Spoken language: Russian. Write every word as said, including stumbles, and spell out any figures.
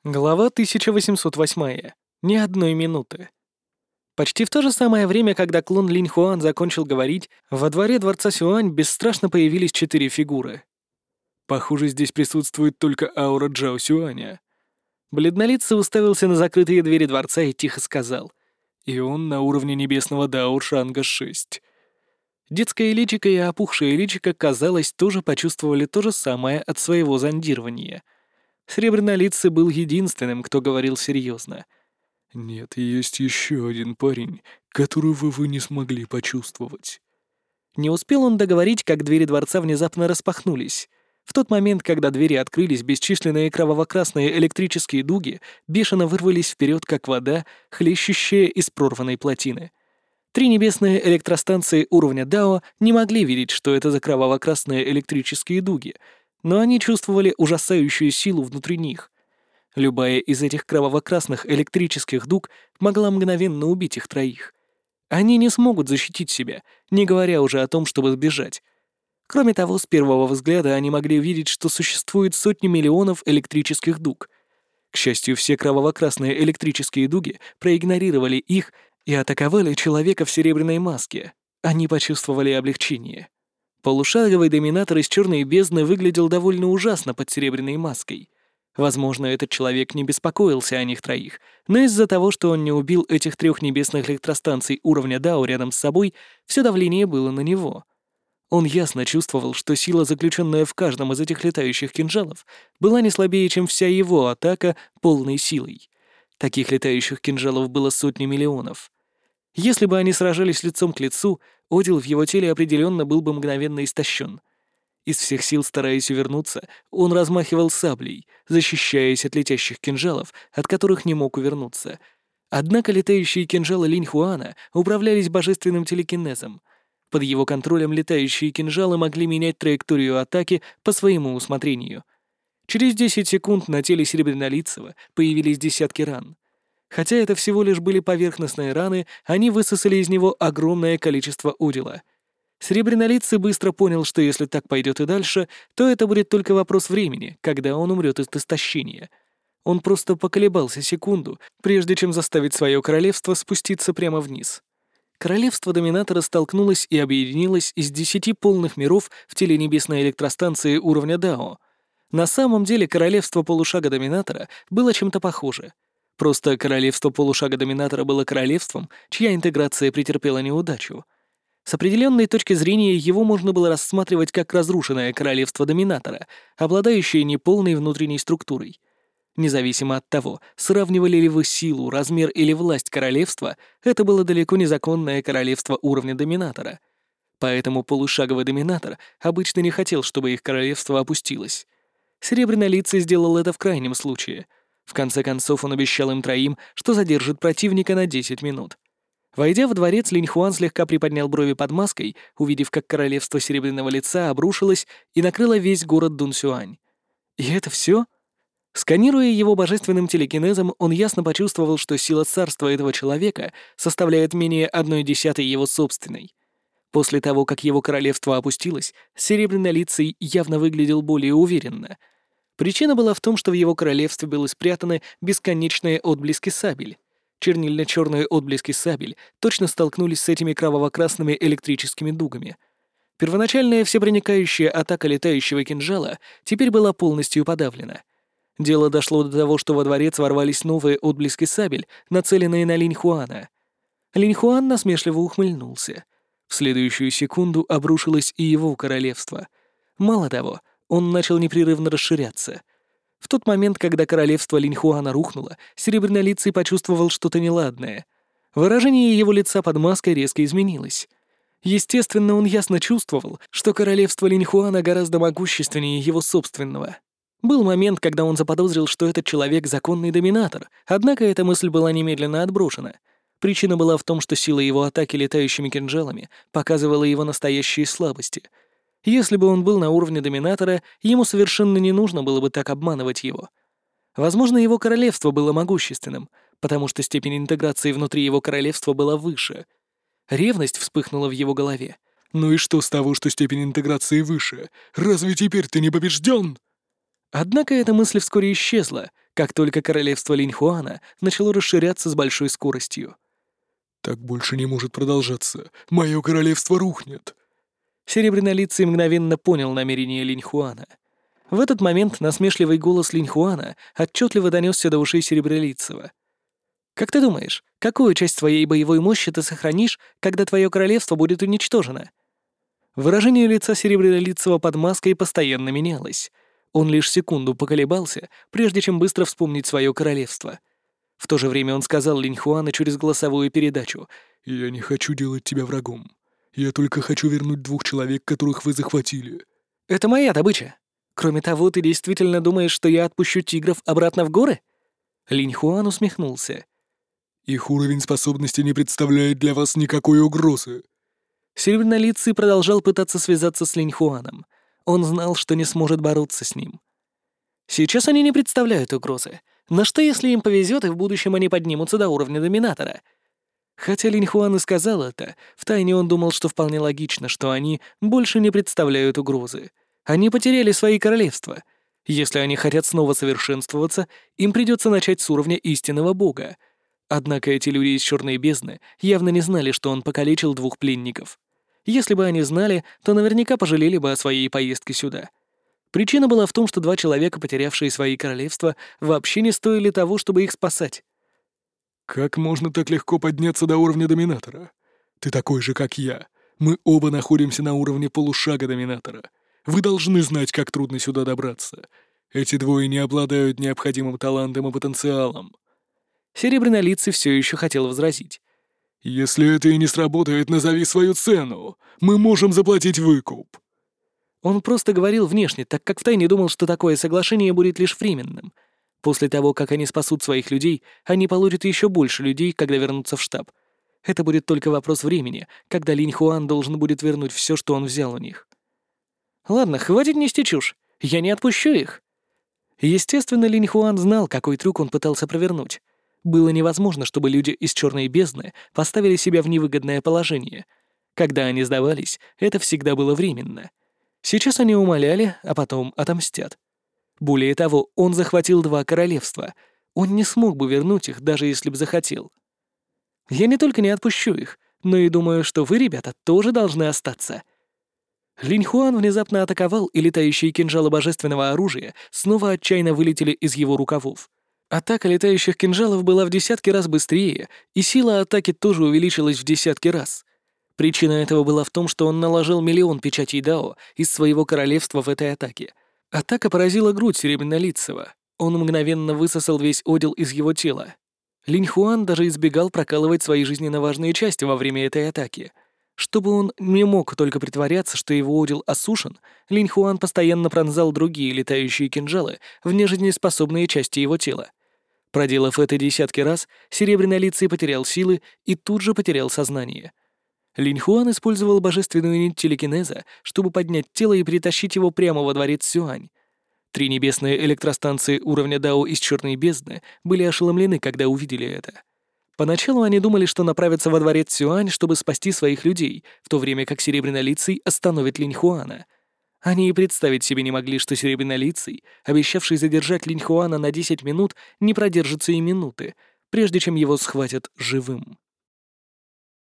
Глава тысяча восемьсот восьмая. Ни одной минуты. Почти в то же самое время, когда клон Линь Хуан закончил говорить, во дворе дворца Сюань бесстрашно появились четыре фигуры. Похоже, здесь присутствует только аура Джао Сюаня. Бледнолицый уставился на закрытые двери дворца и тихо сказал. И он на уровне небесного Дао Шанга шесть. Детское личико и опухшее личико, казалось, тоже почувствовали то же самое от своего зондирования. Сребрнолицый был единственным, кто говорил серьезно. «Нет, есть еще один парень, которого вы не смогли почувствовать». Не успел он договорить, как двери дворца внезапно распахнулись. В тот момент, когда двери открылись, бесчисленные кроваво-красные электрические дуги бешено вырвались вперед, как вода, хлещущая из прорванной плотины. Три небесные электростанции уровня Дао не могли видеть, что это за кроваво-красные электрические дуги, но они чувствовали ужасающую силу внутри них. Любая из этих кроваво-красных электрических дуг могла мгновенно убить их троих. Они не смогут защитить себя, не говоря уже о том, чтобы сбежать. Кроме того, с первого взгляда они могли видеть, что существует сотни миллионов электрических дуг. К счастью, все кроваво-красные электрические дуги проигнорировали их и атаковали человека в серебряной маске. Они почувствовали облегчение. Полушаговый доминатор из черной бездны выглядел довольно ужасно под серебряной маской. Возможно, этот человек не беспокоился о них троих, но из-за того, что он не убил этих трех небесных электростанций уровня Дао рядом с собой, все давление было на него. Он ясно чувствовал, что сила, заключенная в каждом из этих летающих кинжалов, была не слабее, чем вся его атака полной силой. Таких летающих кинжалов было сотни миллионов. Если бы они сражались лицом к лицу, одел в его теле определенно был бы мгновенно истощен. Из всех сил, стараясь увернуться, он размахивал саблей, защищаясь от летящих кинжалов, от которых не мог увернуться. Однако летающие кинжалы Линь Хуана управлялись божественным телекинезом. Под его контролем летающие кинжалы могли менять траекторию атаки по своему усмотрению. Через десять секунд на теле Серебрянолицего появились десятки ран. Хотя это всего лишь были поверхностные раны, они высосали из него огромное количество удила. Серебрянолицый быстро понял, что если так пойдет и дальше, то это будет только вопрос времени, когда он умрет от истощения. Он просто поколебался секунду, прежде чем заставить свое королевство спуститься прямо вниз. Королевство Доминатора столкнулось и объединилось из десяти полных миров в теле небесной электростанции уровня Дао. На самом деле королевство полушага Доминатора было чем-то похоже. Просто королевство полушага Доминатора было королевством, чья интеграция претерпела неудачу. С определенной точки зрения его можно было рассматривать как разрушенное королевство Доминатора, обладающее неполной внутренней структурой. Независимо от того, сравнивали ли вы силу, размер или власть королевства, это было далеко не законное королевство уровня Доминатора. Поэтому полушаговый Доминатор обычно не хотел, чтобы их королевство опустилось. Серебрянолицый сделал это в крайнем случае. В конце концов он обещал им троим, что задержит противника на десять минут. Войдя в дворец, Линь Хуан слегка приподнял брови под маской, увидев, как королевство Серебряного Лица обрушилось и накрыло весь город Дунсюань. И это все? Сканируя его божественным телекинезом, он ясно почувствовал, что сила царства этого человека составляет менее одной десятой его собственной. После того, как его королевство опустилось, Серебрянолицый явно выглядел более уверенно. Причина была в том, что в его королевстве были спрятаны бесконечные отблески сабель. Чернильно-черные отблески сабель точно столкнулись с этими кроваво-красными электрическими дугами. Первоначальная всепроникающая атака летающего кинжала теперь была полностью подавлена. Дело дошло до того, что во дворец ворвались новые отблески сабель, нацеленные на Линь Хуана. Линь Хуан насмешливо ухмыльнулся. В следующую секунду обрушилось и его королевство. Мало того, он начал непрерывно расширяться. В тот момент, когда королевство Линь Хуана рухнуло, Серебрянолицый почувствовал что-то неладное. Выражение его лица под маской резко изменилось. Естественно, он ясно чувствовал, что королевство Линь Хуана гораздо могущественнее его собственного. Был момент, когда он заподозрил, что этот человек — законный доминатор, однако эта мысль была немедленно отброшена. Причина была в том, что сила его атаки летающими кинжалами показывала его настоящие слабости. Если бы он был на уровне доминатора, ему совершенно не нужно было бы так обманывать его. Возможно, его королевство было могущественным, потому что степень интеграции внутри его королевства была выше. Ревность вспыхнула в его голове. «Ну и что с того, что степень интеграции выше? Разве теперь ты не побежден?» Однако эта мысль вскоре исчезла, как только королевство Линьхуана начало расширяться с большой скоростью. «Так больше не может продолжаться. Мое королевство рухнет». Серебрянолицый мгновенно понял намерение Линьхуана. В этот момент насмешливый голос Линьхуана отчетливо донесся до ушей Серебролицего. «Как ты думаешь, какую часть твоей боевой мощи ты сохранишь, когда твое королевство будет уничтожено?» Выражение лица Серебролицего под маской постоянно менялось. Он лишь секунду поколебался, прежде чем быстро вспомнить свое королевство. В то же время он сказал Линьхуану через голосовую передачу: «Я не хочу делать тебя врагом. Я только хочу вернуть двух человек, которых вы захватили». «Это моя добыча. Кроме того, ты действительно думаешь, что я отпущу тигров обратно в горы?» Линьхуан усмехнулся. «Их уровень способности не представляет для вас никакой угрозы». Серебрянолицый продолжал пытаться связаться с Линьхуаном. Он знал, что не сможет бороться с ним. Сейчас они не представляют угрозы. Но что, если им повезет, и в будущем они поднимутся до уровня доминатора? Хотя Линьхуан и сказал это, втайне он думал, что вполне логично, что они больше не представляют угрозы. Они потеряли свои королевства. Если они хотят снова совершенствоваться, им придется начать с уровня истинного бога. Однако эти люди из Черной бездны явно не знали, что он покалечил двух пленников. Если бы они знали, то наверняка пожалели бы о своей поездке сюда. Причина была в том, что два человека, потерявшие свои королевства, вообще не стоили того, чтобы их спасать. «Как можно так легко подняться до уровня доминатора? Ты такой же, как я. Мы оба находимся на уровне полушага доминатора. Вы должны знать, как трудно сюда добраться. Эти двое не обладают необходимым талантом и потенциалом». Серебрянолицый все еще хотел возразить. «Если это и не сработает, назови свою цену. Мы можем заплатить выкуп». Он просто говорил внешне, так как втайне думал, что такое соглашение будет лишь временным. После того, как они спасут своих людей, они получат еще больше людей, когда вернутся в штаб. Это будет только вопрос времени, когда Линьхуан должен будет вернуть все, что он взял у них. Ладно, хватит нести чушь. Я не отпущу их. Естественно, Линьхуан знал, какой трюк он пытался провернуть. Было невозможно, чтобы люди из Черной бездны поставили себя в невыгодное положение. Когда они сдавались, это всегда было временно. Сейчас они умоляли, а потом отомстят. Более того, он захватил два королевства. Он не смог бы вернуть их, даже если бы захотел. Я не только не отпущу их, но и думаю, что вы, ребята, тоже должны остаться. Линьхуан внезапно атаковал, и летающие кинжалы божественного оружия снова отчаянно вылетели из его рукавов. Атака летающих кинжалов была в десятки раз быстрее, и сила атаки тоже увеличилась в десятки раз. Причина этого была в том, что он наложил миллион печатей Дао из своего королевства в этой атаке. Атака поразила грудь Серебрянолицего. Он мгновенно высосал весь одел из его тела. Линьхуан даже избегал прокалывать свои жизненно важные части во время этой атаки. Чтобы он не мог только притворяться, что его одел осушен, Линьхуан постоянно пронзал другие летающие кинжалы в нежизнеспособные части его тела. Проделав это десятки раз, Серебрянолицый потерял силы и тут же потерял сознание. Линьхуан использовал божественную нить телекинеза, чтобы поднять тело и перетащить его прямо во дворец Сюань. Три небесные электростанции уровня Дао из Черной бездны были ошеломлены, когда увидели это. Поначалу они думали, что направятся во дворец Сюань, чтобы спасти своих людей, в то время как Серебрянолицый остановит Линьхуана. Они и представить себе не могли, что Серебрянолицый, обещавший задержать Линьхуана на десять минут, не продержится и минуты, прежде чем его схватят живым.